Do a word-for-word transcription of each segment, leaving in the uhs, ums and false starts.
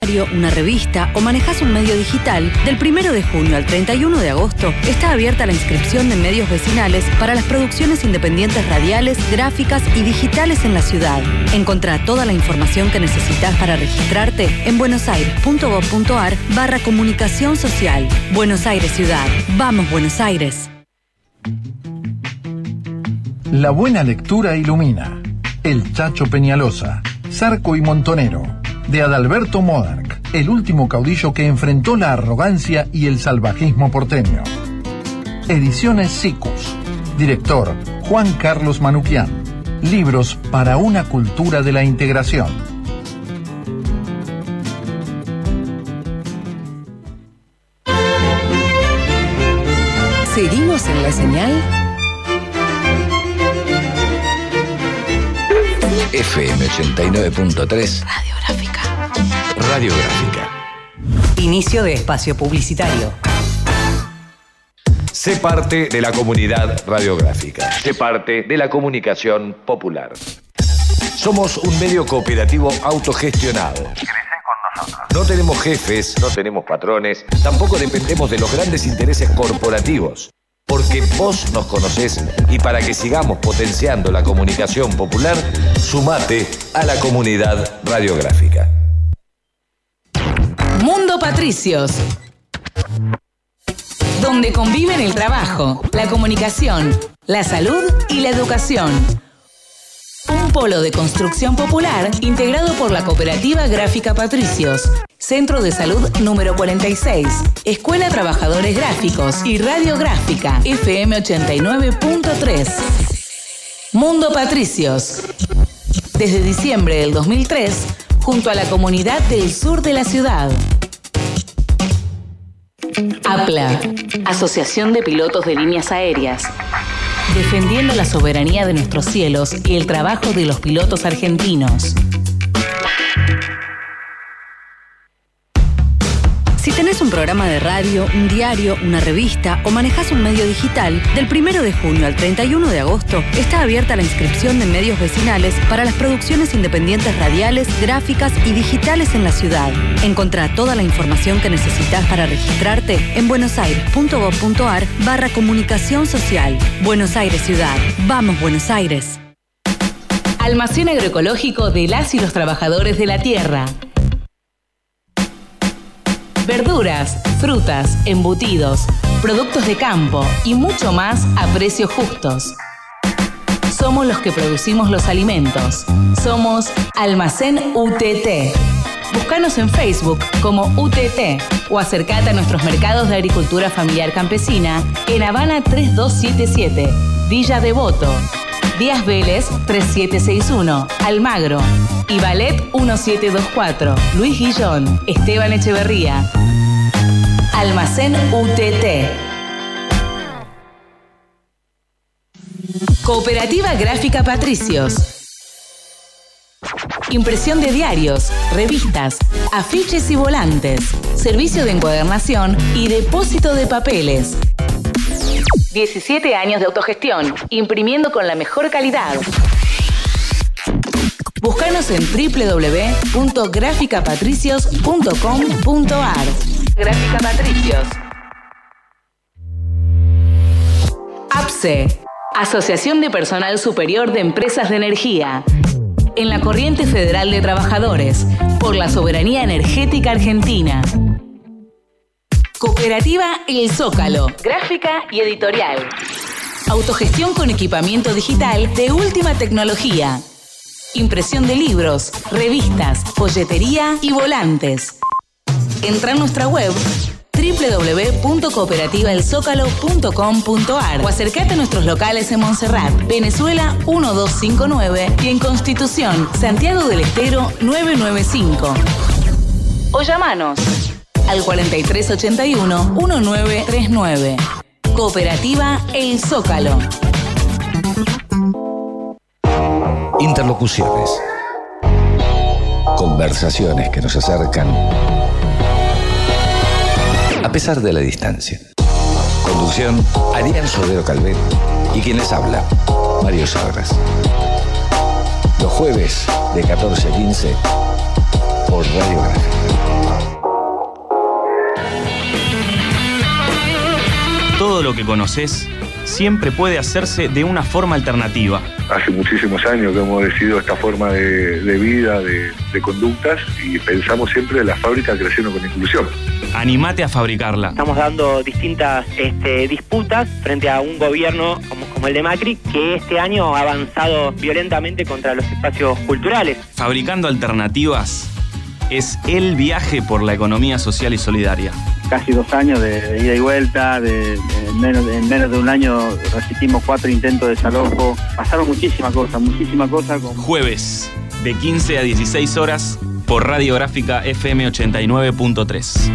diario, una revista o manejás un medio digital, del primero de junio al treinta y uno de agosto está abierta la inscripción de medios vecinales para las producciones independientes radiales, gráficas y digitales en la ciudad. Encontrá toda la información que necesitas para registrarte en buenosaires.gov.ar barra comunicación social. Buenos Aires Ciudad. Vamos, Buenos Aires. La buena lectura ilumina. El Chacho Peñalosa, Zarco y Montonero, de Adalberto Modarc, el último caudillo que enfrentó la arrogancia y el salvajismo porteño. Ediciones Sicus. Director Juan Carlos Manuquian. Libros para una cultura de la integración. ¿Seguimos en la señal? F M ochenta y nueve punto tres. Radiográfica. Radiográfica. Inicio de espacio publicitario. Sé parte de la comunidad radiográfica. Sé parte de la comunicación popular. Somos un medio cooperativo autogestionado. No tenemos jefes, no tenemos patrones, tampoco dependemos de los grandes intereses corporativos. Porque vos nos conocés y para que sigamos potenciando la comunicación popular, sumate a la comunidad radiográfica. Mundo Patricios, donde conviven el trabajo, la comunicación, la salud y la educación. Un polo de construcción popular integrado por la Cooperativa Gráfica Patricios, Centro de Salud número cuarenta y seis, Escuela Trabajadores Gráficos y Radiográfica F M ochenta y nueve punto tres. Mundo Patricios. Desde diciembre del dos mil tres, junto a la comunidad del sur de la ciudad. APLA, Asociación de Pilotos de Líneas Aéreas. Defendiendo la soberanía de nuestros cielos y el trabajo de los pilotos argentinos. Si tenés un programa de radio, un diario, una revista o manejás un medio digital, del primero de junio al treinta y uno de agosto está abierta la inscripción de medios vecinales para las producciones independientes radiales, gráficas y digitales en la ciudad. Encontrá toda la información que necesitas para registrarte en buenosaires.gov.ar barra comunicación social. Buenos Aires Ciudad. Vamos, Buenos Aires. Almacén agroecológico de las y los trabajadores de la tierra. Verduras, frutas, embutidos, productos de campo y mucho más a precios justos. Somos los que producimos los alimentos. Somos Almacén U T T. Búscanos en Facebook como U T T o acercate a nuestros mercados de agricultura familiar campesina en Habana tres dos siete siete, Villa Devoto, Díaz Vélez tres siete seis uno, Almagro y Ballet uno siete dos cuatro, Luis Guillón, Esteban Echeverría. Almacén U T T. Cooperativa Gráfica Patricios. Impresión de diarios, revistas, afiches y volantes. Servicio de encuadernación y depósito de papeles. diecisiete años de autogestión, imprimiendo con la mejor calidad. Búscanos en doble u doble u doble u punto gráfica patricios punto com punto a r. Gráfica Patricios. APSE, Asociación de Personal Superior de Empresas de Energía. En la Corriente Federal de Trabajadores, por la soberanía energética argentina. Cooperativa El Zócalo, gráfica y editorial. Autogestión con equipamiento digital de última tecnología. Impresión de libros, revistas, folletería y volantes. Entra en nuestra web doble u doble u doble u punto cooperativa el zócalo punto com punto a r o acercate a nuestros locales en Montserrat, Venezuela uno dos cinco nueve y en Constitución, Santiago del Estero nueve nueve cinco. O llamanos al cuarenta y tres ochenta y uno diecinueve treinta y nueve. Cooperativa El Zócalo. Interlocuciones. Conversaciones que nos acercan a pesar de la distancia. Conducción, Ariel Sodero Calvet y quien les habla, Mario Sagras. Los jueves de catorce a quince por Radiográfica. todo lo que conoces siempre puede hacerse de una forma alternativa. Hace muchísimos años que hemos decidido esta forma de, de vida, de, de conductas, y pensamos siempre en la fábrica creciendo con inclusión. Animate a fabricarla. Estamos dando distintas este, disputas frente a un gobierno como, como el de Macri, que este año ha avanzado violentamente contra los espacios culturales. Fabricando Alternativas es el viaje por la economía social y solidaria. Casi dos años de, de ida y vuelta, de, de, en, menos, en menos de un año resistimos cuatro intentos de desalojo. Pasaron muchísimas cosas, muchísimas cosas. Como... Jueves, de quince a dieciséis horas, por Radiográfica F M ochenta y nueve punto tres.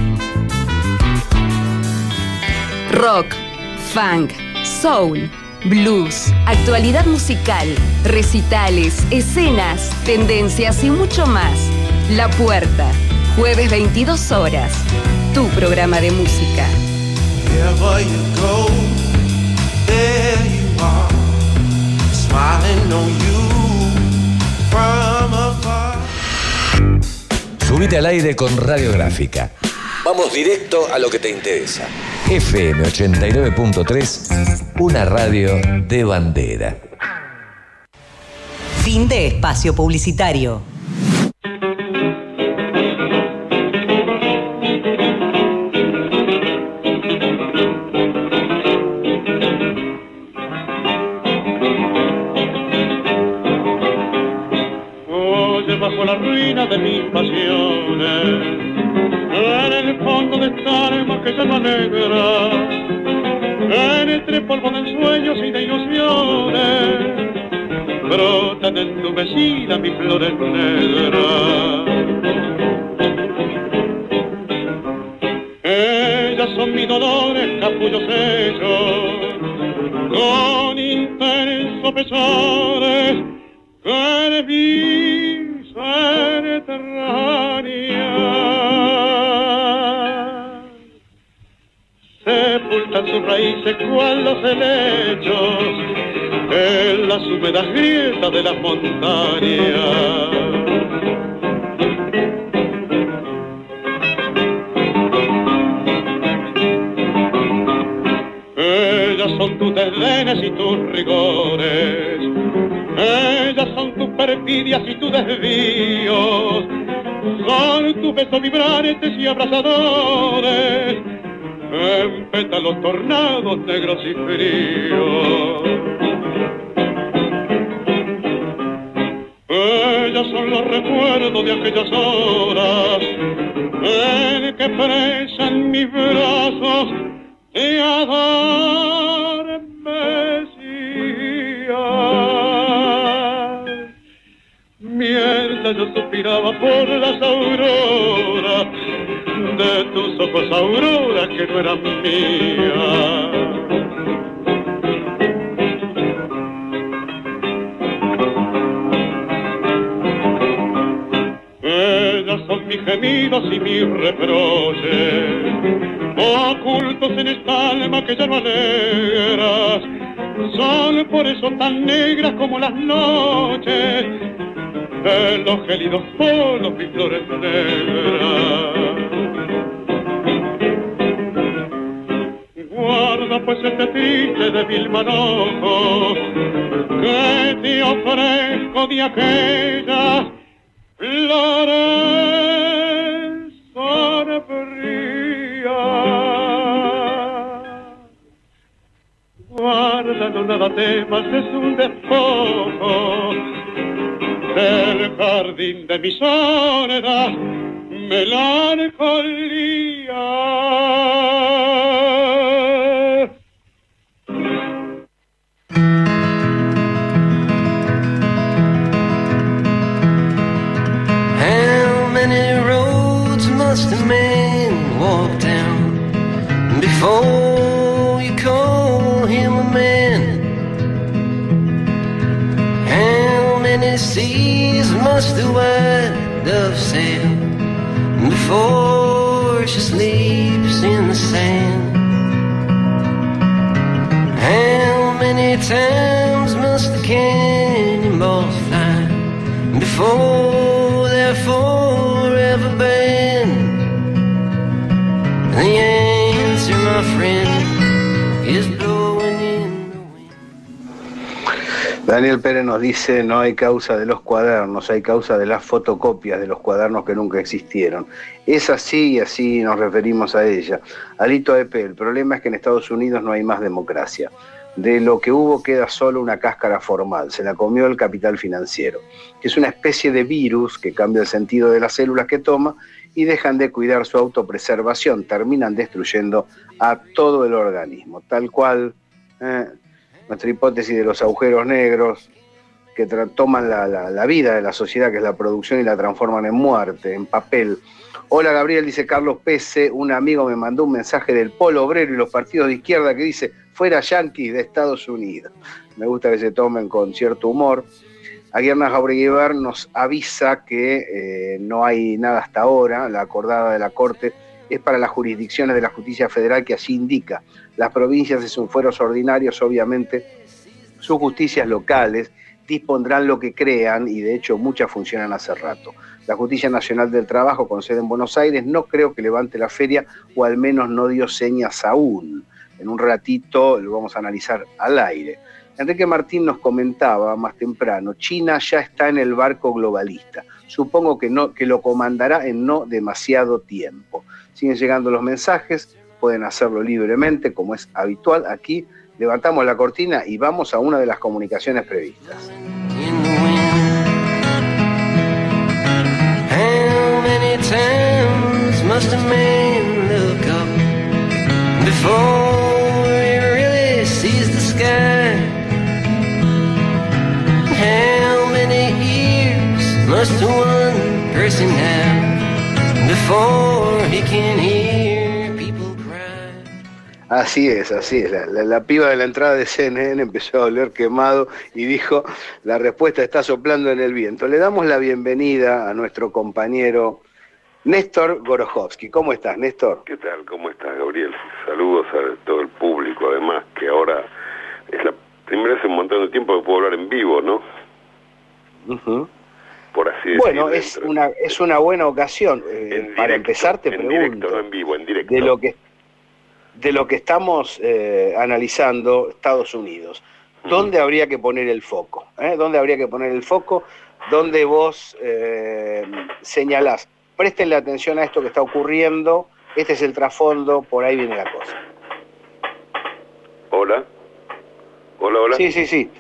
Rock, funk, soul, blues, actualidad musical, recitales, escenas, tendencias y mucho más. La Puerta, jueves veintidós horas. Tu programa de música. Subite al aire con Radiográfica. Vamos directo a lo que te interesa. F M ochenta y nueve punto tres, una radio de bandera. Fin de espacio publicitario. Bajo la ruina de mis pasiones, en el fondo de esta alma que llama negra, entre polvo de sueños y de ilusiones, brotan entumecidas mis flores negras. Ellas son mis dolores, capullos hechos, con intensos pesores, que de mí subterránea, sepultan sus raíces cual los helechos en las húmedas grietas de las montañas. Ellas son tus desdenes y tus rigores, ellas son tus perfidias y tus desvíos, son tus besos vibrantes y abrazadores, en pétalos tornados negros y fríos. Ellas son los recuerdos de aquellas horas en que presan mis brazos te adormecían. Mientras yo suspiraba por las auroras de tus ojos, aurora que no eran mías. Ellas son mis gemidos y mis reproches, ocultos en esta alma que ya no alegras, son por eso tan negras como las noches de los gélidos polos mis flores negras. Guarda pues este triste débil manojo que te ofrezco de aquellas flores sombrías. Guarda, no nada temas, es un despojo del jardín de mi soledad, melancolía. How many roads must a man walk down before you call him a man? How many seas must the white dove sail before she sleeps in the sand? How many times must the cannonballs fly before they're forever banned? The answer, my friend, is Daniel Pérez nos dice, no hay causa de los cuadernos, hay causa de las fotocopias de los cuadernos que nunca existieron. Es así y así nos referimos a ella. Alito A E P, el problema es que en Estados Unidos no hay más democracia. De lo que hubo queda solo una cáscara formal, se la comió el capital financiero, que es una especie de virus que cambia el sentido de las células que toma y dejan de cuidar su autopreservación, terminan destruyendo a todo el organismo, tal cual eh, nuestra hipótesis de los agujeros negros que toman la, la, la vida de la sociedad, que es la producción, y la transforman en muerte, en papel. Hola Gabriel, dice Carlos Pese, un amigo me mandó un mensaje del Polo Obrero y los partidos de izquierda que dice, fuera yanquis de Estados Unidos. Me gusta que se tomen con cierto humor. Aguirna Jaureguiber nos avisa que eh, no hay nada hasta ahora, la acordada de la Corte es para las jurisdicciones de la justicia federal que así indica. Las provincias de sus fueros ordinarios, obviamente, sus justicias locales dispondrán lo que crean y de hecho muchas funcionan hace rato. La Justicia Nacional del Trabajo con sede en Buenos Aires no creo que levante la feria o al menos no dio señas aún. En un ratito lo vamos a analizar al aire. Enrique Martín nos comentaba más temprano, China ya está en el barco globalista. Supongo que, no, que lo comandará en no demasiado tiempo. Siguen llegando los mensajes, pueden hacerlo libremente como es habitual. Aquí levantamos la cortina y vamos a una de las comunicaciones previstas. How many times must a man look up before he really sees the sky? How many ears must one person have before he can hear people cry? Así es, así es. La, la, la piba de la entrada de C N N empezó a oler quemado y dijo, la respuesta está soplando en el viento. Le damos la bienvenida a nuestro compañero Néstor Gorojovsky. ¿Cómo estás, Néstor? ¿Qué tal? ¿Cómo estás, Gabriel? Saludos a todo el público, además, que ahora es la primera vez en un montón de tiempo que puedo hablar en vivo, ¿no? Uh-huh. Por así decirlo. Bueno, es una, es una buena ocasión. Eh, directo, para empezar, te en pregunto. directo, no en vivo, en directo. De lo que, de lo que estamos eh, analizando Estados Unidos, ¿dónde uh-huh. habría que poner el foco? ¿Eh? ¿Dónde habría que poner el foco? ¿Dónde vos eh, señalás? Préstenle atención a esto que está ocurriendo, este es el trasfondo, por ahí viene la cosa. Hola. Hola, hola. Sí, sí, sí.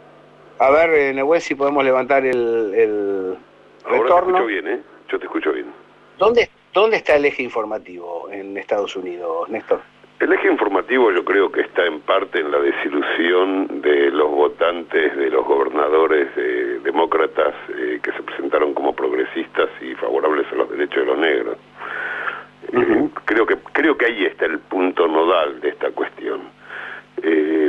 A ver, eh, Nehuel, si podemos levantar el, el Ahora retorno. te escucho bien, ¿eh? Yo te escucho bien. ¿Dónde, ¿Dónde está el eje informativo en Estados Unidos, Néstor? El eje informativo yo creo que está en parte en la desilusión de los votantes, de los gobernadores eh, demócratas eh, que se presentaron como progresistas y favorables a los derechos de los negros. Uh-huh. eh, creo que creo que ahí está el punto nodal de esta cuestión. Eh,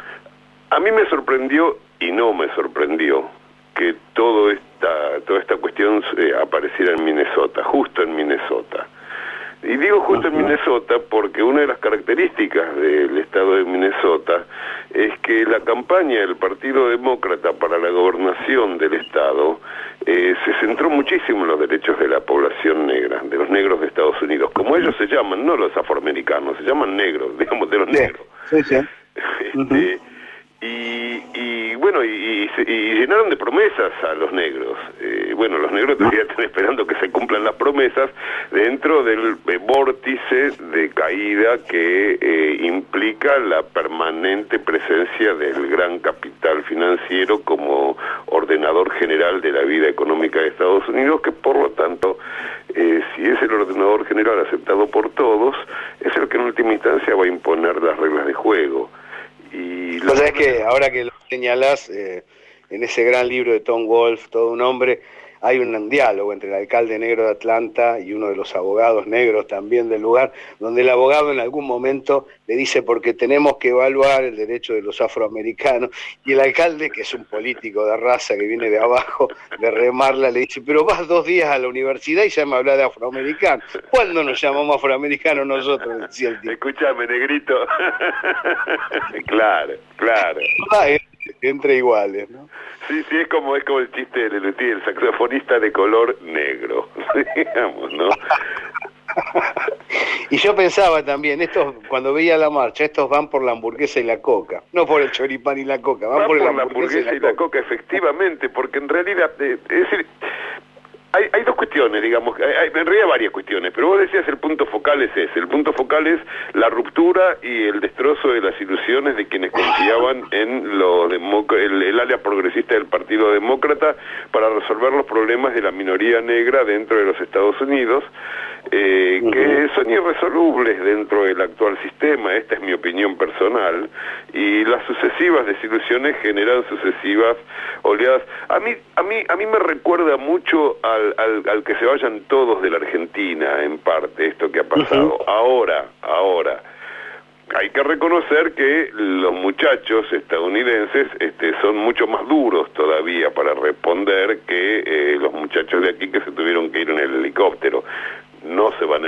a mí me sorprendió y no me sorprendió que todo esta, toda esta cuestión eh, apareciera en Minnesota, justo en Minnesota. Y digo justo en Minnesota porque una de las características del estado de Minnesota es que la campaña del Partido Demócrata para la gobernación del estado eh, se centró muchísimo en los derechos de la población negra, de los negros de Estados Unidos, como ellos se llaman, no los afroamericanos, se llaman negros, digamos, de los negros. Sí, sí. Este, y, y bueno, y, y, y llenaron de promesas a los negros. Eh, bueno, los negros todavía están esperando que se cumplan las promesas dentro del eh, vórtice de caída que eh, implica la permanente presencia del gran capital financiero como ordenador general de la vida económica de Estados Unidos, que por lo tanto, eh, si es el ordenador general aceptado por todos, es el que en última instancia va a imponer las reglas de juego. Y lo que es que ahora que lo señalás, eh, en ese gran libro de Tom Wolfe, Todo un hombre, hay un diálogo entre el alcalde negro de Atlanta y uno de los abogados negros también del lugar, donde el abogado en algún momento le dice porque tenemos que evaluar el derecho de los afroamericanos, y el alcalde, que es un político de raza que viene de abajo, de remarla, le dice, pero vas dos días a la universidad y ya me hablas de afroamericanos. ¿Cuándo nos llamamos afroamericanos nosotros? Decía el tipo. Escúchame, negrito. Claro, claro. Ah, entre iguales, ¿no? Sí, sí, es como es como el chiste de Lelutí, el saxofonista de color negro, digamos, ¿no? Y yo pensaba también, estos cuando veía la marcha, estos van por la hamburguesa y la coca, no por el choripán y la coca, van, van por, por la la hamburguesa, hamburguesa y la, y la coca, efectivamente, porque en realidad, eh, es decir, Hay, hay dos cuestiones, digamos, hay, hay, en realidad varias cuestiones, pero vos decías el punto focal es ese, el punto focal es la ruptura y el destrozo de las ilusiones de quienes confiaban en lo democ- el, el área progresista del Partido Demócrata para resolver los problemas de la minoría negra dentro de los Estados Unidos, eh, uh-huh. que son irresolubles dentro del actual sistema, esta es mi opinión personal, y las sucesivas desilusiones generan sucesivas oleadas. A mí, a mí, a mí me recuerda mucho al Al, al que se vayan todos de la Argentina, en parte, esto que ha pasado. Uh-huh. Ahora, ahora, hay que reconocer que los muchachos estadounidenses este, son mucho más duros todavía para responder que eh, los muchachos de aquí que se tuvieron que ir en el helicóptero. No se van a